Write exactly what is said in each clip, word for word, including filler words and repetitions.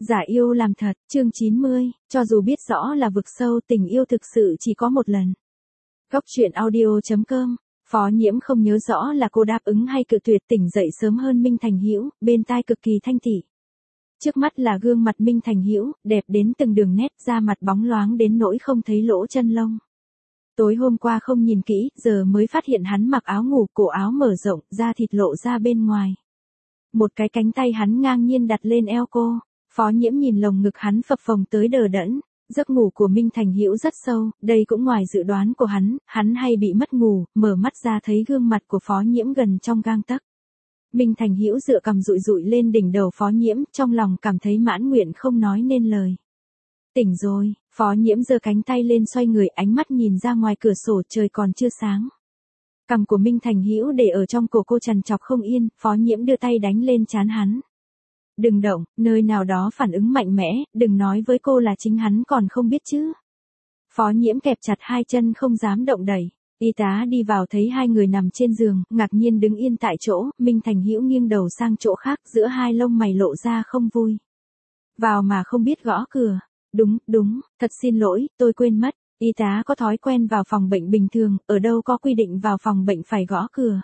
Giả yêu làm thật, chương chín mươi, cho dù biết rõ là vực sâu, tình yêu thực sự chỉ có một lần. Góc truyện audio chấm com, Phó Nhiễm không nhớ rõ là cô đáp ứng hay cự tuyệt. Tỉnh dậy sớm hơn Minh Thành Hữu, bên tai cực kỳ thanh tỉ. Trước mắt là gương mặt Minh Thành Hữu, đẹp đến từng đường nét, da mặt bóng loáng đến nỗi không thấy lỗ chân lông. Tối hôm qua không nhìn kỹ, giờ mới phát hiện hắn mặc áo ngủ, cổ áo mở rộng, da thịt lộ ra bên ngoài. Một cái cánh tay hắn ngang nhiên đặt lên eo cô. Phó Nhiễm nhìn lồng ngực hắn phập phồng tới đờ đẫn. Giấc ngủ của Minh Thành Hữu rất sâu, đây cũng ngoài dự đoán của hắn, hắn hay bị mất ngủ, mở mắt ra thấy gương mặt của Phó Nhiễm gần trong gang tấc. Minh Thành Hữu dựa cằm dụi dụi lên đỉnh đầu Phó Nhiễm, trong lòng cảm thấy mãn nguyện không nói nên lời. Tỉnh rồi, Phó Nhiễm giơ cánh tay lên xoay người, ánh mắt nhìn ra ngoài cửa sổ, trời còn chưa sáng. Cằm của Minh Thành Hữu để ở trong cổ cô trằn trọc không yên, Phó Nhiễm đưa tay đánh lên trán hắn. Đừng động, nơi nào đó phản ứng mạnh mẽ, đừng nói với cô là chính hắn còn không biết chứ. Phó Nhiễm kẹp chặt hai chân không dám động đẩy. Y tá đi vào thấy hai người nằm trên giường, ngạc nhiên đứng yên tại chỗ. Minh Thành Hữu nghiêng đầu sang chỗ khác, giữa hai lông mày lộ ra không vui. Vào mà không biết gõ cửa. Đúng, đúng, thật xin lỗi, tôi quên mất. Y tá có thói quen vào phòng bệnh bình thường, ở đâu có quy định vào phòng bệnh phải gõ cửa.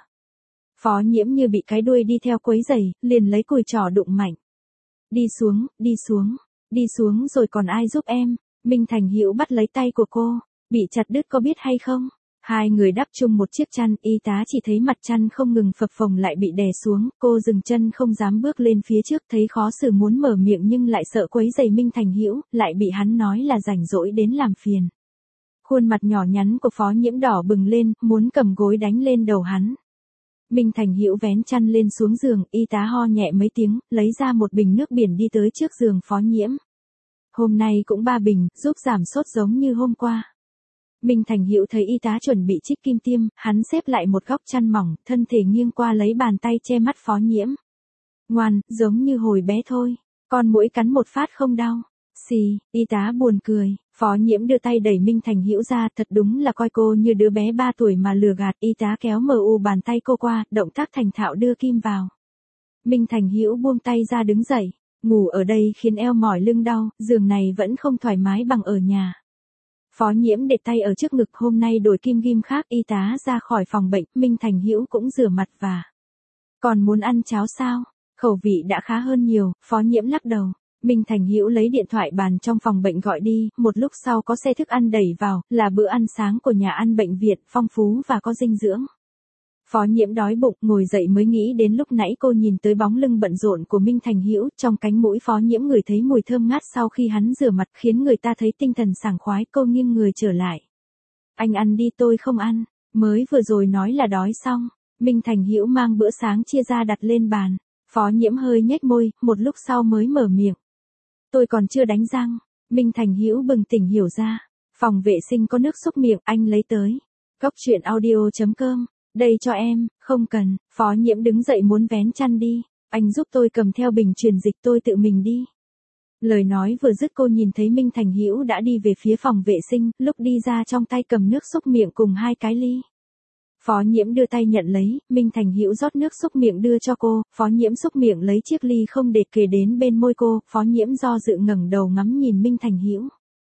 Phó Nhiễm như bị cái đuôi đi theo quấy rầy, liền lấy cùi trỏ đụng mạnh. Đi xuống, đi xuống, đi xuống rồi còn ai giúp em? Minh Thành Hữu bắt lấy tay của cô, bị chặt đứt có biết hay không? Hai người đắp chung một chiếc chăn, y tá chỉ thấy mặt chăn không ngừng phập phồng lại bị đè xuống, cô dừng chân không dám bước lên phía trước, thấy khó xử muốn mở miệng nhưng lại sợ quấy rầy Minh Thành Hữu, lại bị hắn nói là rảnh rỗi đến làm phiền. Khuôn mặt nhỏ nhắn của Phó Nhiễm đỏ bừng lên, muốn cầm gối đánh lên đầu hắn. Minh Thành Hữu vén chăn lên xuống giường, y tá ho nhẹ mấy tiếng, lấy ra một bình nước biển đi tới trước giường Phó Nhiễm. Hôm nay cũng ba bình, giúp giảm sốt giống như hôm qua. Minh Thành Hữu thấy y tá chuẩn bị trích kim tiêm, hắn xếp lại một góc chăn mỏng, thân thể nghiêng qua lấy bàn tay che mắt Phó Nhiễm. Ngoan, giống như hồi bé thôi, con muỗi cắn một phát không đau. Xì, y tá buồn cười. Phó Nhiễm đưa tay đẩy Minh Thành Hữu ra, thật đúng là coi cô như đứa bé ba tuổi mà lừa gạt. Y tá kéo mờ u bàn tay cô qua, động tác thành thạo đưa kim vào. Minh Thành Hữu buông tay ra đứng dậy, ngủ ở đây khiến eo mỏi lưng đau, giường này vẫn không thoải mái bằng ở nhà. Phó Nhiễm để tay ở trước ngực, hôm nay đổi kim ghim khác. Y tá ra khỏi phòng bệnh, Minh Thành Hữu cũng rửa mặt và còn muốn ăn cháo sao? Khẩu vị đã khá hơn nhiều. Phó Nhiễm lắc đầu. Minh Thành Hữu lấy điện thoại bàn trong phòng bệnh gọi đi, một lúc sau có xe thức ăn đẩy vào, là bữa ăn sáng của nhà ăn bệnh viện, phong phú và có dinh dưỡng. Phó Nhiễm đói bụng, ngồi dậy mới nghĩ đến lúc nãy cô nhìn tới bóng lưng bận rộn của Minh Thành Hữu, trong cánh mũi Phó Nhiễm ngửi thấy mùi thơm ngát sau khi hắn rửa mặt, khiến người ta thấy tinh thần sảng khoái. Cô nghiêng người trở lại. Anh ăn đi, tôi không ăn, mới vừa rồi nói là đói xong. Minh Thành Hữu mang bữa sáng chia ra đặt lên bàn. Phó Nhiễm hơi nhếch môi, một lúc sau mới mở miệng. Tôi còn chưa đánh răng. Minh Thành Hữu bừng tỉnh hiểu ra. Phòng vệ sinh có nước xúc miệng, anh lấy tới. Góc truyện audio chấm com, đây cho em, không cần. Phó Nhiễm đứng dậy muốn vén chăn đi. Anh giúp tôi cầm theo bình truyền dịch, tôi tự mình đi. Lời nói vừa dứt cô nhìn thấy Minh Thành Hữu đã đi về phía phòng vệ sinh, lúc đi ra trong tay cầm nước xúc miệng cùng hai cái ly. Phó Nhiễm đưa tay nhận lấy, Minh Thành Hữu rót nước xúc miệng đưa cho cô, Phó Nhiễm xúc miệng lấy chiếc ly không để kề đến bên môi cô, Phó Nhiễm do dự ngẩng đầu ngắm nhìn Minh Thành Hữu.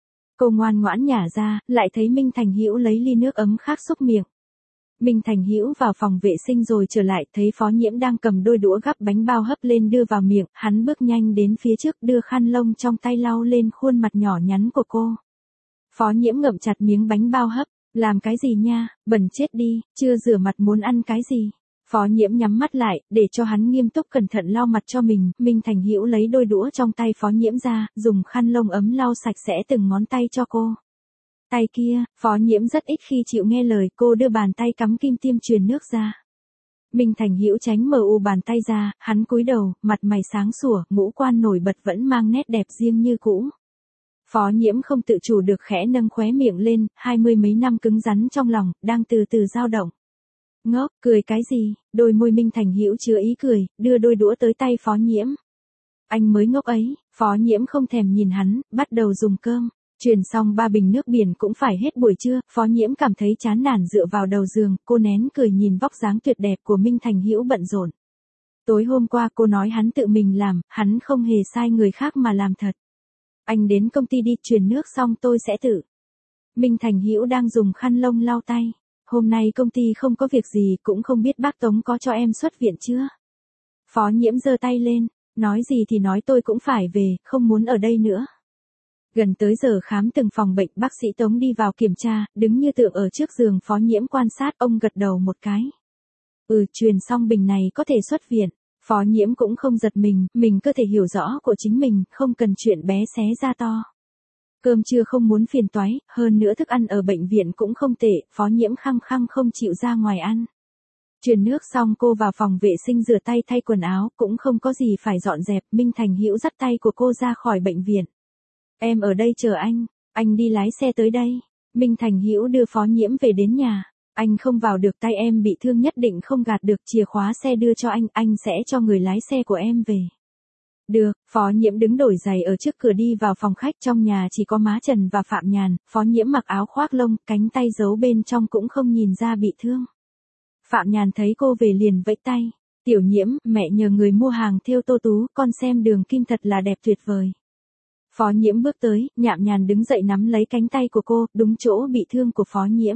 Cô ngoan ngoãn nhả ra, lại thấy Minh Thành Hữu lấy ly nước ấm khác xúc miệng. Minh Thành Hữu vào phòng vệ sinh rồi trở lại, thấy Phó Nhiễm đang cầm đôi đũa gắp bánh bao hấp lên đưa vào miệng, hắn bước nhanh đến phía trước đưa khăn lông trong tay lau lên khuôn mặt nhỏ nhắn của cô. Phó Nhiễm ngậm chặt miếng bánh bao hấp. Làm cái gì nha, bẩn chết đi, chưa rửa mặt muốn ăn cái gì? Phó Nhiễm nhắm mắt lại, để cho hắn nghiêm túc cẩn thận lau mặt cho mình. Minh Thành Hữu lấy đôi đũa trong tay Phó Nhiễm ra, dùng khăn lông ấm lau sạch sẽ từng ngón tay cho cô. Tay kia, Phó Nhiễm rất ít khi chịu nghe lời, cô đưa bàn tay cắm kim tiêm truyền nước ra. Minh Thành Hữu tránh mờ u bàn tay ra, hắn cúi đầu, mặt mày sáng sủa, ngũ quan nổi bật vẫn mang nét đẹp riêng như cũ. Phó Nhiễm không tự chủ được khẽ nâng khóe miệng lên, hai mươi mấy năm cứng rắn trong lòng, đang từ từ dao động. Ngốc, cười cái gì? Đôi môi Minh Thành Hữu chứa ý cười, đưa đôi đũa tới tay Phó Nhiễm. Anh mới ngốc ấy. Phó Nhiễm không thèm nhìn hắn, bắt đầu dùng cơm. Truyền xong ba bình nước biển cũng phải hết buổi trưa, Phó Nhiễm cảm thấy chán nản dựa vào đầu giường, cô nén cười nhìn vóc dáng tuyệt đẹp của Minh Thành Hữu bận rộn. Tối hôm qua cô nói hắn tự mình làm, hắn không hề sai người khác mà làm thật. Anh đến công ty đi, truyền nước xong tôi sẽ tự. Minh Thành Hữu đang dùng khăn lông lau tay. Hôm nay công ty không có việc gì, cũng không biết bác Tống có cho em xuất viện chưa? Phó Nhiễm giơ tay lên, nói gì thì nói tôi cũng phải về, không muốn ở đây nữa. Gần tới giờ khám từng phòng bệnh, bác sĩ Tống đi vào kiểm tra, đứng như tượng ở trước giường Phó Nhiễm quan sát, ông gật đầu một cái. Ừ, truyền xong bình này có thể xuất viện. Phó Nhiễm cũng không giật mình, mình cơ thể hiểu rõ của chính mình, không cần chuyện bé xé ra to. Cơm trưa không muốn phiền toái, hơn nữa thức ăn ở bệnh viện cũng không tệ, Phó Nhiễm khăng khăng không chịu ra ngoài ăn. Truyền nước xong cô vào phòng vệ sinh rửa tay thay quần áo, cũng không có gì phải dọn dẹp, Minh Thành Hữu dắt tay của cô ra khỏi bệnh viện. Em ở đây chờ anh, anh đi lái xe tới đây. Minh Thành Hữu đưa Phó Nhiễm về đến nhà. Anh không vào được, tay em bị thương nhất định không gạt được, chìa khóa xe đưa cho anh, anh sẽ cho người lái xe của em về. Được, Phó Nhiễm đứng đổi giày ở trước cửa đi vào phòng khách, trong nhà chỉ có Má Trần và Phạm Nhàn, Phó Nhiễm mặc áo khoác lông, cánh tay giấu bên trong cũng không nhìn ra bị thương. Phạm Nhàn thấy cô về liền vẫy tay, Tiểu Nhiễm, mẹ nhờ người mua hàng thêu tô tú, con xem đường kim thật là đẹp tuyệt vời. Phó Nhiễm bước tới, nhạm nhàn đứng dậy nắm lấy cánh tay của cô, đúng chỗ bị thương của Phó Nhiễm.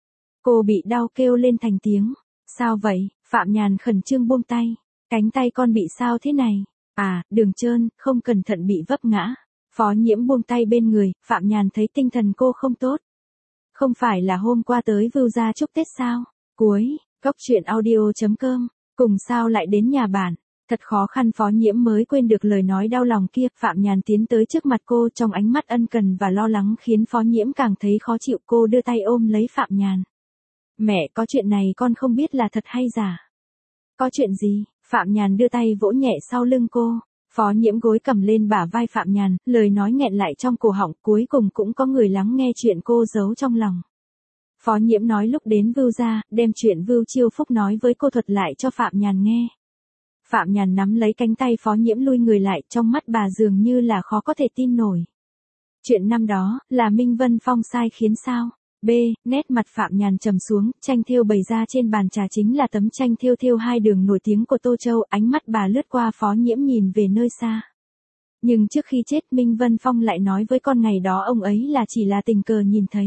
Cô bị đau kêu lên thành tiếng. Sao vậy? Phạm Nhàn khẩn trương buông tay. Cánh tay con bị sao thế này? À, đường trơn, không cẩn thận bị vấp ngã. Phó Nhiễm buông tay bên người, Phạm Nhàn thấy tinh thần cô không tốt. Không phải là hôm qua tới Vưu Gia chúc Tết sao? Cuối, Cốc truyện audio chấm com, cùng sao lại đến nhà bạn? Thật khó khăn, Phó Nhiễm mới quên được lời nói đau lòng kia. Phạm Nhàn tiến tới trước mặt cô, trong ánh mắt ân cần và lo lắng khiến Phó Nhiễm càng thấy khó chịu. Cô đưa tay ôm lấy Phạm Nhàn. Mẹ, có chuyện này con không biết là thật hay giả. Có chuyện gì? Phạm Nhàn đưa tay vỗ nhẹ sau lưng cô. Phó Nhiễm gối cầm lên bả vai Phạm Nhàn, lời nói nghẹn lại trong cổ họng, cuối cùng cũng có người lắng nghe chuyện cô giấu trong lòng. Phó Nhiễm nói lúc đến Vưu Gia, đem chuyện Vưu Chiêu Phúc nói với cô thuật lại cho Phạm Nhàn nghe. Phạm Nhàn nắm lấy cánh tay Phó Nhiễm lui người lại, trong mắt bà dường như là khó có thể tin nổi. Chuyện năm đó, là Minh Vân Phong sai khiến sao? B. Nét mặt Phạm Nhàn trầm xuống, tranh thêu bày ra trên bàn trà chính là tấm tranh thêu thêu hai đường nổi tiếng của Tô Châu, ánh mắt bà lướt qua Phó Nhiễm nhìn về nơi xa. Nhưng trước khi chết Minh Vân Phong lại nói với con ngày đó ông ấy là chỉ là tình cờ nhìn thấy.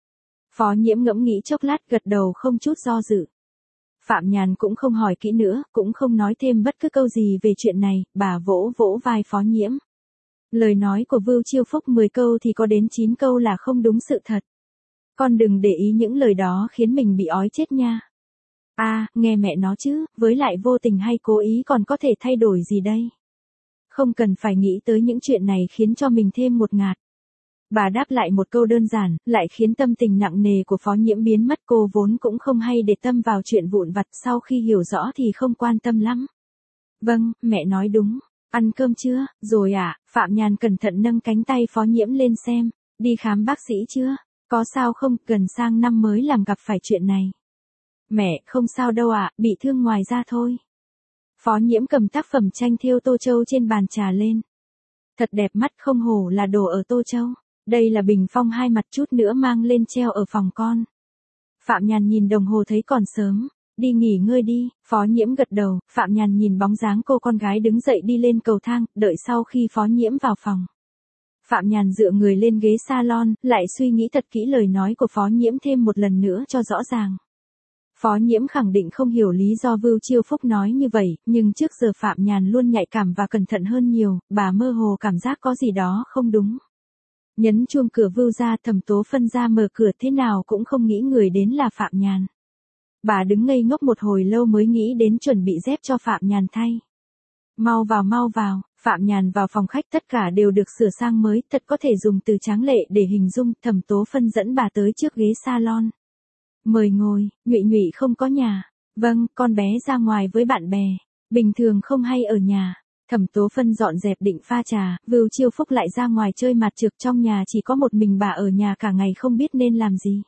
Phó Nhiễm ngẫm nghĩ chốc lát gật đầu không chút do dự. Phạm Nhàn cũng không hỏi kỹ nữa, cũng không nói thêm bất cứ câu gì về chuyện này, bà vỗ vỗ vai Phó Nhiễm. Lời nói của Vưu Chiêu Phúc mười câu thì có đến chín câu là không đúng sự thật. Con đừng để ý những lời đó khiến mình bị ói chết nha. À, nghe mẹ nó chứ, với lại vô tình hay cố ý còn có thể thay đổi gì đây? Không cần phải nghĩ tới những chuyện này khiến cho mình thêm một ngạt. Bà đáp lại một câu đơn giản, lại khiến tâm tình nặng nề của Phó Nhiễm biến mất. Cô vốn cũng không hay để tâm vào chuyện vụn vặt, sau khi hiểu rõ thì không quan tâm lắm. Vâng, mẹ nói đúng. Ăn cơm chưa? Rồi ạ. À, Phạm Nhàn cẩn thận nâng cánh tay Phó Nhiễm lên xem. Đi khám bác sĩ chưa? Có sao không, gần sang năm mới làm gặp phải chuyện này. Mẹ, không sao đâu ạ, à, bị thương ngoài da thôi. Phó Nhiễm cầm tác phẩm tranh thêu Tô Châu trên bàn trà lên. Thật đẹp mắt, không hổ là đồ ở Tô Châu. Đây là bình phong hai mặt, chút nữa mang lên treo ở phòng con. Phạm Nhàn nhìn đồng hồ thấy còn sớm. Đi nghỉ ngơi đi. Phó Nhiễm gật đầu. Phạm Nhàn nhìn bóng dáng cô con gái đứng dậy đi lên cầu thang, đợi sau khi Phó Nhiễm vào phòng. Phạm Nhàn dựa người lên ghế salon, lại suy nghĩ thật kỹ lời nói của Phó Nhiễm thêm một lần nữa cho rõ ràng. Phó Nhiễm khẳng định không hiểu lý do Vưu Chiêu Phúc nói như vậy, nhưng trước giờ Phạm Nhàn luôn nhạy cảm và cẩn thận hơn nhiều, bà mơ hồ cảm giác có gì đó không đúng. Nhấn chuông cửa Vưu Gia, Thẩm Tố Phân ra mở cửa, thế nào cũng không nghĩ người đến là Phạm Nhàn. Bà đứng ngây ngốc một hồi lâu mới nghĩ đến chuẩn bị dép cho Phạm Nhàn thay. Mau vào mau vào. Phạm Nhàn vào phòng khách, tất cả đều được sửa sang mới, thật có thể dùng từ tráng lệ để hình dung. Thẩm Tố Phân dẫn bà tới trước ghế salon. Mời ngồi. Nhụy Nhụy không có nhà. Vâng, con bé ra ngoài với bạn bè. Bình thường không hay ở nhà. Thẩm Tố Phân dọn dẹp định pha trà, Vưu Chiêu Phúc lại ra ngoài chơi mặt trược, trong nhà chỉ có một mình bà ở nhà cả ngày không biết nên làm gì.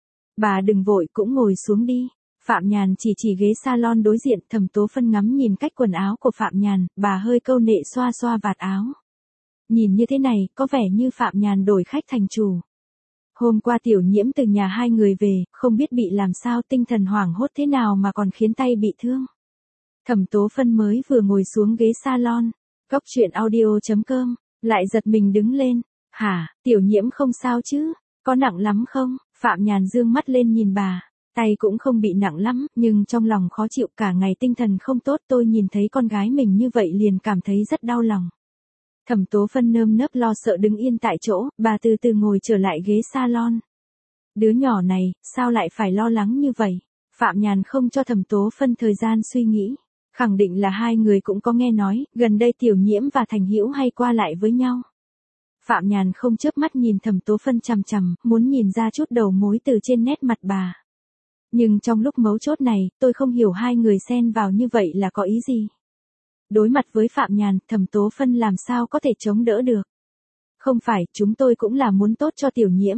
Bà đừng vội, cũng ngồi xuống đi. Phạm Nhàn chỉ chỉ ghế salon đối diện. Thẩm Tố Phân ngắm nhìn cách quần áo của Phạm Nhàn, bà hơi câu nệ xoa xoa vạt áo. Nhìn như thế này, có vẻ như Phạm Nhàn đổi khách thành chủ. Hôm qua Tiểu Nhiễm từ nhà hai người về, không biết bị làm sao, tinh thần hoảng hốt thế nào mà còn khiến tay bị thương. Thẩm Tố Phân mới vừa ngồi xuống ghế salon, Cóc Truyện Audio chấm com, lại giật mình đứng lên. Hả, Tiểu Nhiễm không sao chứ? Có nặng lắm không? Phạm Nhàn dương mắt lên nhìn bà. Tay cũng không bị nặng lắm, nhưng trong lòng khó chịu, cả ngày tinh thần không tốt. Tôi nhìn thấy con gái mình như vậy liền cảm thấy rất đau lòng. Thẩm Tố Phân nơm nớp lo sợ đứng yên tại chỗ, bà từ từ ngồi trở lại ghế salon. Đứa nhỏ này, sao lại phải lo lắng như vậy? Phạm Nhàn không cho Thẩm Tố Phân thời gian suy nghĩ. Khẳng định là hai người cũng có nghe nói, gần đây Tiểu Nhiễm và Thành Hữu hay qua lại với nhau. Phạm Nhàn không chớp mắt nhìn Thẩm Tố Phân chằm chằm, muốn nhìn ra chút đầu mối từ trên nét mặt bà. Nhưng trong lúc mấu chốt này, tôi không hiểu hai người xen vào như vậy là có ý gì. Đối mặt với Phạm Nhàn, Thẩm Tố Phân làm sao có thể chống đỡ được. Không phải, chúng tôi cũng là muốn tốt cho Tiểu Nhiễm.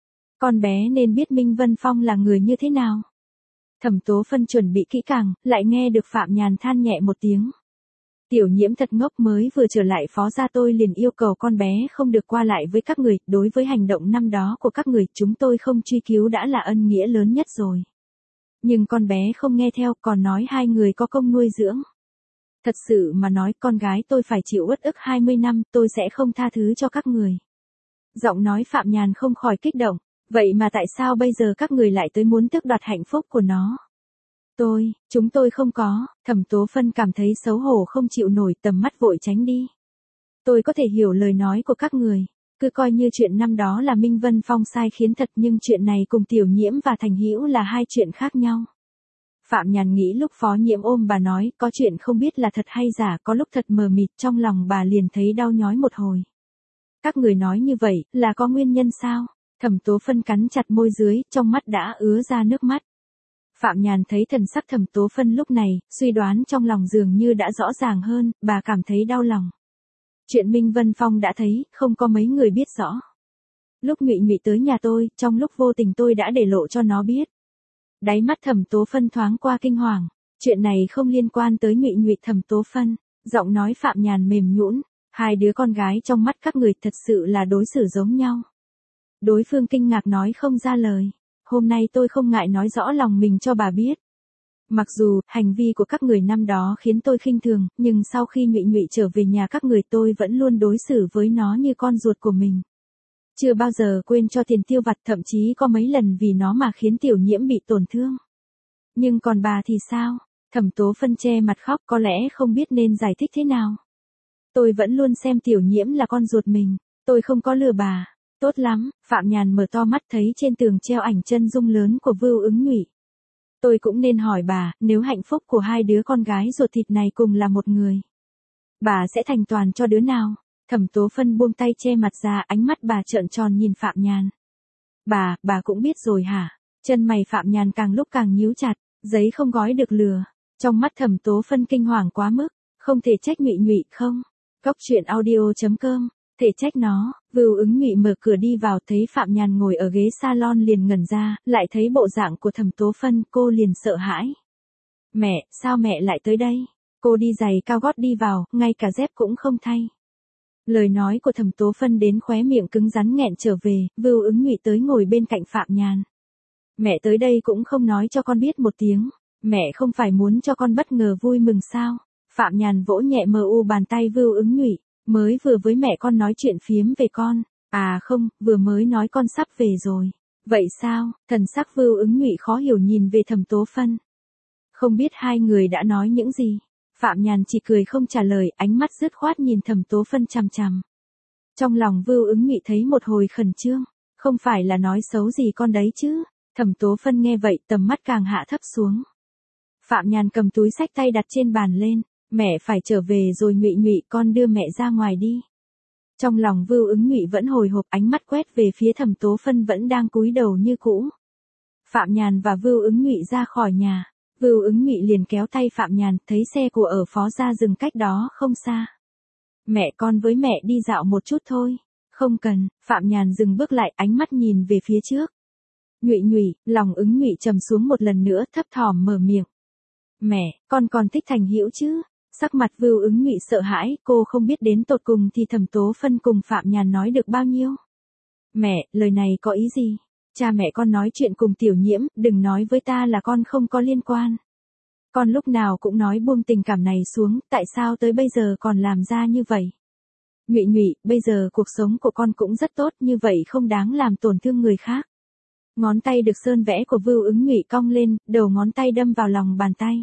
Con bé nên biết Minh Vân Phong là người như thế nào. Thẩm Tố Phân chuẩn bị kỹ càng, lại nghe được Phạm Nhàn than nhẹ một tiếng. Tiểu Nhiễm thật ngốc, mới vừa trở lại phó gia tôi liền yêu cầu con bé không được qua lại với các người, đối với hành động năm đó của các người, chúng tôi không truy cứu đã là ân nghĩa lớn nhất rồi. Nhưng con bé không nghe theo, còn nói hai người có công nuôi dưỡng. Thật sự mà nói, con gái tôi phải chịu uất ức hai mươi năm, tôi sẽ không tha thứ cho các người. Giọng nói Phạm Nhàn không khỏi kích động, vậy mà tại sao bây giờ các người lại tới muốn tước đoạt hạnh phúc của nó? Tôi, chúng tôi không có. Thẩm Tố Phân cảm thấy xấu hổ không chịu nổi, tầm mắt vội tránh đi. Tôi có thể hiểu lời nói của các người, cứ coi như chuyện năm đó là Minh Vân Phong sai khiến thật, nhưng chuyện này cùng Tiểu Nhiễm và Thành Hữu là hai chuyện khác nhau. Phạm Nhàn nghĩ lúc Phó Nhiễm ôm bà nói, có chuyện không biết là thật hay giả, có lúc thật mờ mịt, trong lòng bà liền thấy đau nhói một hồi. Các người nói như vậy, là có nguyên nhân sao? Thẩm Tố Phân cắn chặt môi dưới, trong mắt đã ứa ra nước mắt. Phạm Nhàn thấy thần sắc Thẩm Tố Phân lúc này, suy đoán trong lòng dường như đã rõ ràng hơn, bà cảm thấy đau lòng. Chuyện Minh Vân Phong đã thấy, không có mấy người biết rõ. Lúc Nhụy Nhụy tới nhà tôi, trong lúc vô tình tôi đã để lộ cho nó biết. Đáy mắt Thẩm Tố Phân thoáng qua kinh hoàng. Chuyện này không liên quan tới Nhụy Nhụy. Thẩm Tố Phân, giọng nói Phạm Nhàn mềm nhũn, hai đứa con gái trong mắt các người thật sự là đối xử giống nhau. Đối phương kinh ngạc nói không ra lời. Hôm nay tôi không ngại nói rõ lòng mình cho bà biết. Mặc dù, hành vi của các người năm đó khiến tôi khinh thường, nhưng sau khi Nhụy Nhụy trở về nhà các người tôi vẫn luôn đối xử với nó như con ruột của mình. Chưa bao giờ quên cho tiền tiêu vặt, thậm chí có mấy lần vì nó mà khiến Tiểu Nhiễm bị tổn thương. Nhưng còn bà thì sao? Thẩm Tố Phân che mặt khóc, có lẽ không biết nên giải thích thế nào. Tôi vẫn luôn xem Tiểu Nhiễm là con ruột mình, tôi không có lừa bà. Tốt lắm, Phạm Nhàn mở to mắt thấy trên tường treo ảnh chân dung lớn của Vưu Ứng Nhụy. Tôi cũng nên hỏi bà, nếu hạnh phúc của hai đứa con gái ruột thịt này cùng là một người, bà sẽ thành toàn cho đứa nào? Thẩm Tố Phân buông tay che mặt ra, ánh mắt bà trợn tròn nhìn Phạm Nhàn. Bà, bà cũng biết rồi hả? Chân mày Phạm Nhàn càng lúc càng nhíu chặt, giấy không gói được lừa. Trong mắt Thẩm Tố Phân kinh hoàng quá mức, không thể trách Nhụy Nhụy không? Cóc Truyện Audio chấm com, thể trách nó. Vưu Ứng Nhụy mở cửa đi vào, thấy Phạm Nhàn ngồi ở ghế salon liền ngẩn ra, lại thấy bộ dạng của Thẩm Tố Phân, cô liền sợ hãi. Mẹ, sao mẹ lại tới đây? Cô đi giày cao gót đi vào, ngay cả dép cũng không thay. Lời nói của Thẩm Tố Phân đến khóe miệng cứng rắn nghẹn trở về. Vưu Ứng Nhụy tới ngồi bên cạnh Phạm Nhàn. Mẹ tới đây cũng không nói cho con biết một tiếng. Mẹ không phải muốn cho con bất ngờ vui mừng sao? Phạm Nhàn vỗ nhẹ mờ u bàn tay Vưu Ứng Nhụy. Mới vừa với mẹ con nói chuyện phiếm về con. À không, vừa mới nói con sắp về rồi. Vậy sao? Thần sắc Vưu Ứng Nhụy khó hiểu nhìn về Thẩm Tố Phân. Không biết hai người đã nói những gì. Phạm Nhàn chỉ cười không trả lời, ánh mắt dứt khoát nhìn Thẩm Tố Phân chằm chằm. Trong lòng Vưu Ứng Nhụy thấy một hồi khẩn trương. Không phải là nói xấu gì con đấy chứ? Thẩm Tố Phân nghe vậy, tầm mắt càng hạ thấp xuống. Phạm Nhàn cầm túi xách tay đặt trên bàn lên. Mẹ phải trở về rồi Nhụy Nhụy, con đưa mẹ ra ngoài đi. Trong lòng Vưu Ứng Nhụy vẫn hồi hộp, ánh mắt quét về phía Thẩm Tố Phân vẫn đang cúi đầu như cũ. Phạm Nhàn và Vưu Ứng Nhụy ra khỏi nhà. Vưu Ứng Nhụy liền kéo tay Phạm Nhàn, thấy xe của ở phó gia dừng cách đó không xa. Mẹ con với mẹ đi dạo một chút thôi. Không cần. Phạm Nhàn dừng bước lại, ánh mắt nhìn về phía trước. Nhụy Nhụy, lòng Ứng Nhụy trầm xuống một lần nữa, thấp thỏm mở miệng. Mẹ, con còn thích Thành Hữu chứ? Sắc mặt Vưu Ứng Nhụy sợ hãi, cô không biết đến tột cùng thì Thẩm Tố Phân cùng Phạm Nhàn nói được bao nhiêu. Mẹ, lời này có ý gì? Cha mẹ con nói chuyện cùng Tiểu Nhiễm, đừng nói với ta là con không có liên quan. Con lúc nào cũng nói buông tình cảm này xuống, tại sao tới bây giờ còn làm ra như vậy? Nhụy Nhụy, bây giờ cuộc sống của con cũng rất tốt, như vậy không đáng làm tổn thương người khác. Ngón tay được sơn vẽ của Vưu Ứng Nhụy cong lên, đầu ngón tay đâm vào lòng bàn tay.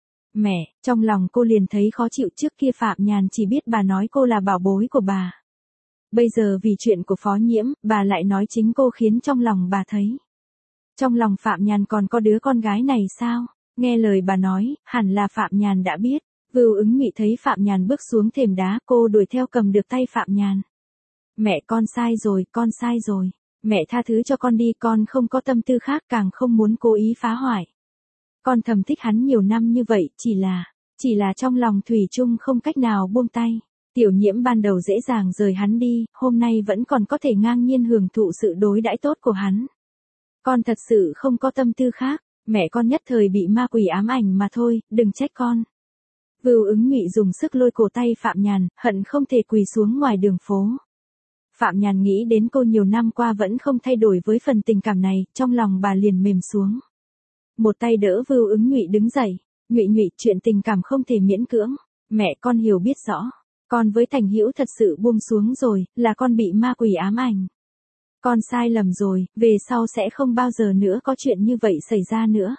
Mẹ, trong lòng cô liền thấy khó chịu, trước kia Phạm Nhàn chỉ biết bà nói cô là bảo bối của bà. Bây giờ vì chuyện của Phó Nhiễm, bà lại nói chính cô khiến trong lòng bà thấy. Trong lòng Phạm Nhàn còn có đứa con gái này sao? Nghe lời bà nói, hẳn là Phạm Nhàn đã biết. Vưu Ứng Nhụy thấy Phạm Nhàn bước xuống thềm đá, cô đuổi theo cầm được tay Phạm Nhàn. Mẹ, con sai rồi, con sai rồi. Mẹ tha thứ cho con đi, con không có tâm tư khác, càng không muốn cố ý phá hoại. Con thầm thích hắn nhiều năm như vậy, chỉ là, chỉ là trong lòng thủy chung không cách nào buông tay. Tiểu Nhiễm ban đầu dễ dàng rời hắn đi, hôm nay vẫn còn có thể ngang nhiên hưởng thụ sự đối đãi tốt của hắn. Con thật sự không có tâm tư khác, mẹ con nhất thời bị ma quỷ ám ảnh mà thôi, đừng trách con. Vưu Ứng Nhụy dùng sức lôi cổ tay Phạm Nhàn, hận không thể quỳ xuống ngoài đường phố. Phạm Nhàn nghĩ đến cô nhiều năm qua vẫn không thay đổi với phần tình cảm này, trong lòng bà liền mềm xuống. Một tay đỡ Vưu Ứng Nhụy đứng dậy, Nhụy Nhụy, chuyện tình cảm không thể miễn cưỡng, mẹ con hiểu biết rõ, con với Thành Hữu thật sự buông xuống rồi, là con bị ma quỷ ám ảnh. Con sai lầm rồi, về sau sẽ không bao giờ nữa có chuyện như vậy xảy ra nữa.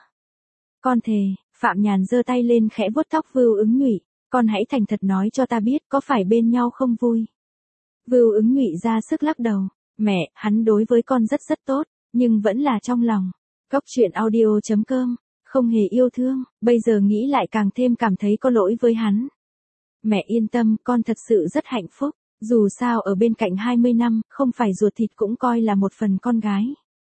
Con thề. Phạm Nhàn giơ tay lên khẽ vuốt tóc Vưu Ứng Nhụy, con hãy thành thật nói cho ta biết có phải bên nhau không vui. Vưu Ứng Nhụy ra sức lắc đầu, mẹ, hắn đối với con rất rất tốt, nhưng vẫn là trong lòng. Cốc truyện audio chấm com, không hề yêu thương, bây giờ nghĩ lại càng thêm cảm thấy có lỗi với hắn. Mẹ yên tâm, con thật sự rất hạnh phúc, dù sao ở bên cạnh hai mươi năm, không phải ruột thịt cũng coi là một phần con gái.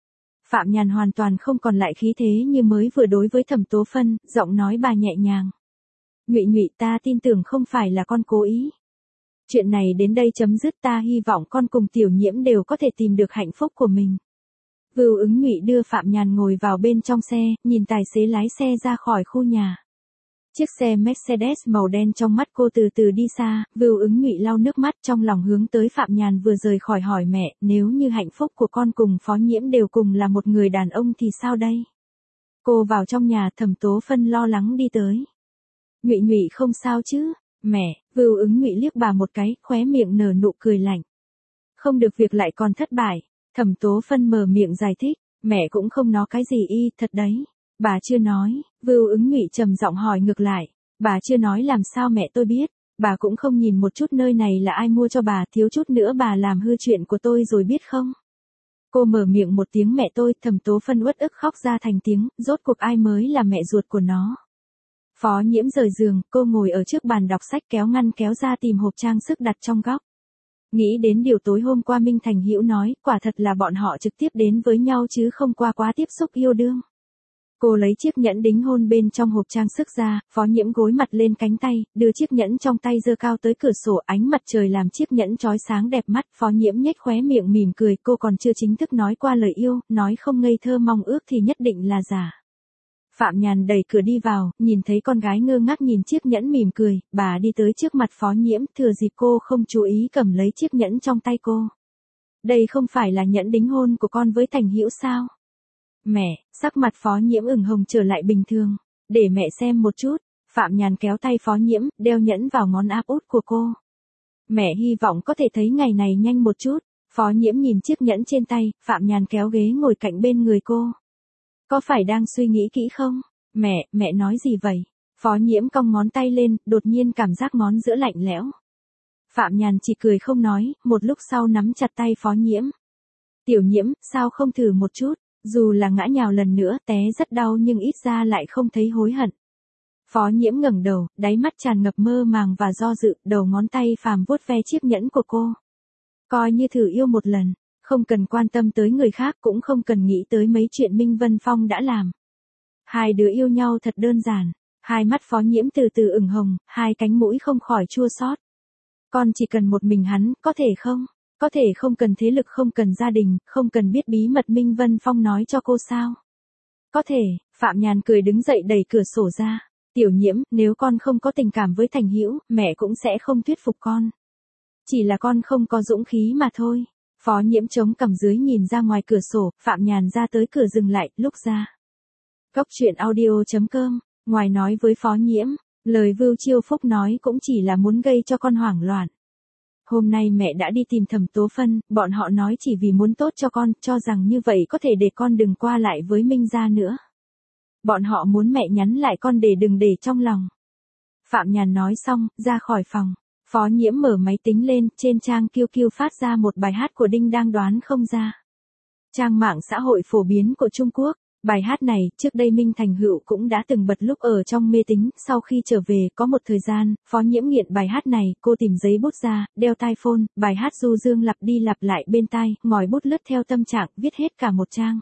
Phạm Nhàn hoàn toàn không còn lại khí thế như mới vừa đối với Thẩm Tố Phân, giọng nói bà nhẹ nhàng. Nhụy Nhụy, ta tin tưởng không phải là con cố ý. Chuyện này đến đây chấm dứt, ta hy vọng con cùng Tiểu Nhiễm đều có thể tìm được hạnh phúc của mình. Vưu Ứng Nhụy đưa Phạm Nhàn ngồi vào bên trong xe, nhìn tài xế lái xe ra khỏi khu nhà. Chiếc xe Mercedes màu đen trong mắt cô từ từ đi xa, Vưu Ứng Nhụy lau nước mắt trong lòng hướng tới Phạm Nhàn vừa rời khỏi hỏi mẹ, nếu như hạnh phúc của con cùng Phó Nhiễm đều cùng là một người đàn ông thì sao đây? Cô vào trong nhà, Thẩm Tố Phân lo lắng đi tới. Nhụy Nhụy không sao chứ? Mẹ, Vưu Ứng Nhụy liếc bà một cái, khóe miệng nở nụ cười lạnh. Không được việc lại còn thất bại. Thẩm Tố Phân mở miệng giải thích, mẹ cũng không nói cái gì y, thật đấy. Bà chưa nói, Vưu Ứng Nhụy trầm giọng hỏi ngược lại, bà chưa nói làm sao mẹ tôi biết, bà cũng không nhìn một chút nơi này là ai mua cho bà, thiếu chút nữa bà làm hư chuyện của tôi rồi biết không? Cô mở miệng một tiếng mẹ tôi, Thẩm Tố Phân uất ức khóc ra thành tiếng, rốt cuộc ai mới là mẹ ruột của nó. Phó Nhiễm rời giường, cô ngồi ở trước bàn đọc sách kéo ngăn kéo ra tìm hộp trang sức đặt trong góc. Nghĩ đến điều tối hôm qua Minh Thành Hữu nói, quả thật là bọn họ trực tiếp đến với nhau chứ không qua quá tiếp xúc yêu đương. Cô lấy chiếc nhẫn đính hôn bên trong hộp trang sức ra, Phó Nhiễm gối mặt lên cánh tay, đưa chiếc nhẫn trong tay giơ cao tới cửa sổ, ánh mặt trời làm chiếc nhẫn chói sáng đẹp mắt, Phó Nhiễm nhếch khóe miệng mỉm cười, cô còn chưa chính thức nói qua lời yêu, nói không ngây thơ mong ước thì nhất định là giả. Phạm Nhàn đẩy cửa đi vào, nhìn thấy con gái ngơ ngác nhìn chiếc nhẫn mỉm cười, bà đi tới trước mặt Phó Nhiễm, thừa dịp cô không chú ý cầm lấy chiếc nhẫn trong tay cô. Đây không phải là nhẫn đính hôn của con với Thành Hữu sao? Mẹ, sắc mặt Phó Nhiễm ửng hồng trở lại bình thường, để mẹ xem một chút. Phạm Nhàn kéo tay Phó Nhiễm, đeo nhẫn vào ngón áp út của cô. Mẹ hy vọng có thể thấy ngày này nhanh một chút. Phó Nhiễm nhìn chiếc nhẫn trên tay, Phạm Nhàn kéo ghế ngồi cạnh bên người cô. Có phải đang suy nghĩ kỹ không? Mẹ, mẹ nói gì vậy? Phó Nhiễm cong ngón tay lên, đột nhiên cảm giác ngón giữa lạnh lẽo. Phạm Nhàn chỉ cười không nói, một lúc sau nắm chặt tay Phó Nhiễm. Tiểu Nhiễm, sao không thử một chút? Dù là ngã nhào lần nữa, té rất đau nhưng ít ra lại không thấy hối hận. Phó Nhiễm ngẩng đầu, đáy mắt tràn ngập mơ màng và do dự, đầu ngón tay phàm vuốt ve chiếc nhẫn của cô. Coi như thử yêu một lần, không cần quan tâm tới người khác, cũng không cần nghĩ tới mấy chuyện Minh Vân Phong đã làm. Hai đứa yêu nhau thật đơn giản. Hai mắt Phó Nhiễm từ từ ửng hồng, hai cánh mũi không khỏi chua xót. Con chỉ cần một mình hắn, có thể không? Có thể không cần thế lực, không cần gia đình, không cần biết bí mật Minh Vân Phong nói cho cô sao? Có thể. Phạm Nhàn cười đứng dậy đẩy cửa sổ ra. Tiểu Nhiễm, nếu con không có tình cảm với Thành Hữu, mẹ cũng sẽ không thuyết phục con. Chỉ là con không có dũng khí mà thôi. Phó Nhiễm chống cằm dưới nhìn ra ngoài cửa sổ, Phạm Nhàn ra tới cửa dừng lại, lúc ra. Cốc truyện audio chấm com Ngoài nói với Phó Nhiễm, lời Vưu Chiêu Phúc nói cũng chỉ là muốn gây cho con hoảng loạn. Hôm nay mẹ đã đi tìm Thẩm Tố Phân, bọn họ nói chỉ vì muốn tốt cho con, cho rằng như vậy có thể để con đừng qua lại với Minh gia nữa. Bọn họ muốn mẹ nhắn lại con để đừng để trong lòng. Phạm Nhàn nói xong, ra khỏi phòng. Phó Nhiễm mở máy tính lên, trên trang Q Q phát ra một bài hát của Đinh Đang Đoán Không Ra. Trang mạng xã hội phổ biến của Trung Quốc. Bài hát này, trước đây Minh Thành Hựu cũng đã từng bật lúc ở trong mê tín, sau khi trở về, có một thời gian, Phó Nhiễm nghiện bài hát này, cô tìm giấy bút ra, đeo tai phone, bài hát du dương lặp đi lặp lại bên tai, ngòi bút lướt theo tâm trạng, viết hết cả một trang.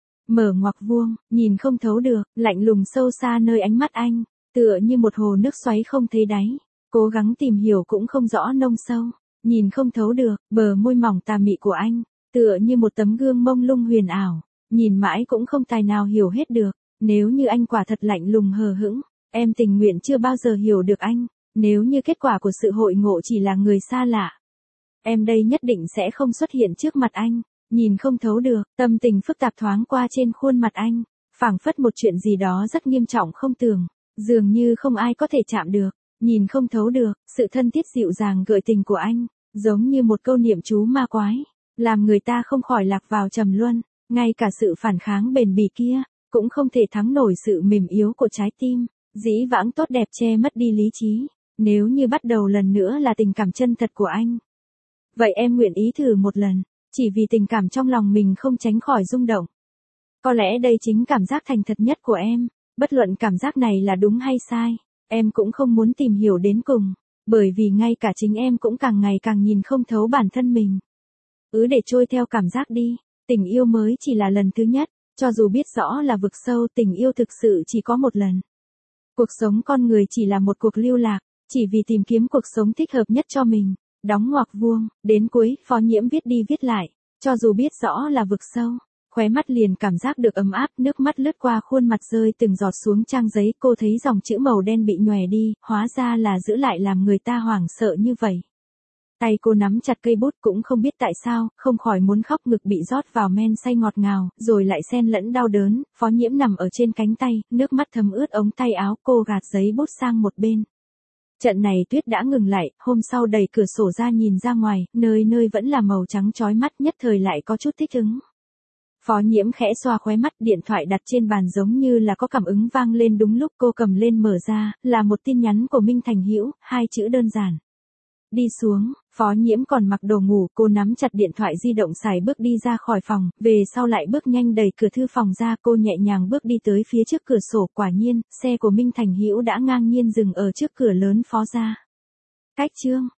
Mở ngoặc vuông, nhìn không thấu được, lạnh lùng sâu xa nơi ánh mắt anh, tựa như một hồ nước xoáy không thấy đáy, cố gắng tìm hiểu cũng không rõ nông sâu, nhìn không thấu được, bờ môi mỏng tà mị của anh, tựa như một tấm gương mông lung huyền ảo. Nhìn mãi cũng không tài nào hiểu hết được, nếu như anh quả thật lạnh lùng hờ hững, em tình nguyện chưa bao giờ hiểu được anh, nếu như kết quả của sự hội ngộ chỉ là người xa lạ. Em đây nhất định sẽ không xuất hiện trước mặt anh, nhìn không thấu được, tâm tình phức tạp thoáng qua trên khuôn mặt anh, phảng phất một chuyện gì đó rất nghiêm trọng không tưởng, dường như không ai có thể chạm được, nhìn không thấu được, sự thân thiết dịu dàng gợi tình của anh, giống như một câu niệm chú ma quái, làm người ta không khỏi lạc vào trầm luân. Ngay cả sự phản kháng bền bỉ kia, cũng không thể thắng nổi sự mềm yếu của trái tim, dĩ vãng tốt đẹp che mất đi lý trí, nếu như bắt đầu lần nữa là tình cảm chân thật của anh. Vậy em nguyện ý thử một lần, chỉ vì tình cảm trong lòng mình không tránh khỏi rung động. Có lẽ đây chính cảm giác thành thật nhất của em, bất luận cảm giác này là đúng hay sai, em cũng không muốn tìm hiểu đến cùng, bởi vì ngay cả chính em cũng càng ngày càng nhìn không thấu bản thân mình. Cứ để trôi theo cảm giác đi. Tình yêu mới chỉ là lần thứ nhất, cho dù biết rõ là vực sâu, tình yêu thực sự chỉ có một lần. Cuộc sống con người chỉ là một cuộc lưu lạc, chỉ vì tìm kiếm cuộc sống thích hợp nhất cho mình. Đóng ngoặc vuông, đến cuối, Phó Nhiễm viết đi viết lại, cho dù biết rõ là vực sâu, khóe mắt liền cảm giác được ấm áp, nước mắt lướt qua khuôn mặt rơi từng giọt xuống trang giấy, cô thấy dòng chữ màu đen bị nhòe đi, hóa ra là giữ lại làm người ta hoảng sợ như vậy. Tay cô nắm chặt cây bút cũng không biết tại sao, không khỏi muốn khóc, ngực bị rót vào men say ngọt ngào, rồi lại xen lẫn đau đớn, Phó Nhiễm nằm ở trên cánh tay, nước mắt thấm ướt ống tay áo, cô gạt giấy bút sang một bên. Trận này tuyết đã ngừng lại, hôm sau đẩy cửa sổ ra nhìn ra ngoài, nơi nơi vẫn là màu trắng chói mắt, nhất thời lại có chút thích ứng. Phó Nhiễm khẽ xoa khóe mắt, điện thoại đặt trên bàn giống như là có cảm ứng vang lên đúng lúc cô cầm lên mở ra, là một tin nhắn của Minh Thành Hữu, hai chữ đơn giản. Đi xuống, Phó Nhiễm còn mặc đồ ngủ, cô nắm chặt điện thoại di động xài bước đi ra khỏi phòng, về sau lại bước nhanh đẩy cửa thư phòng ra, cô nhẹ nhàng bước đi tới phía trước cửa sổ, quả nhiên, xe của Minh Thành Hữu đã ngang nhiên dừng ở trước cửa lớn Phó gia. Cách chương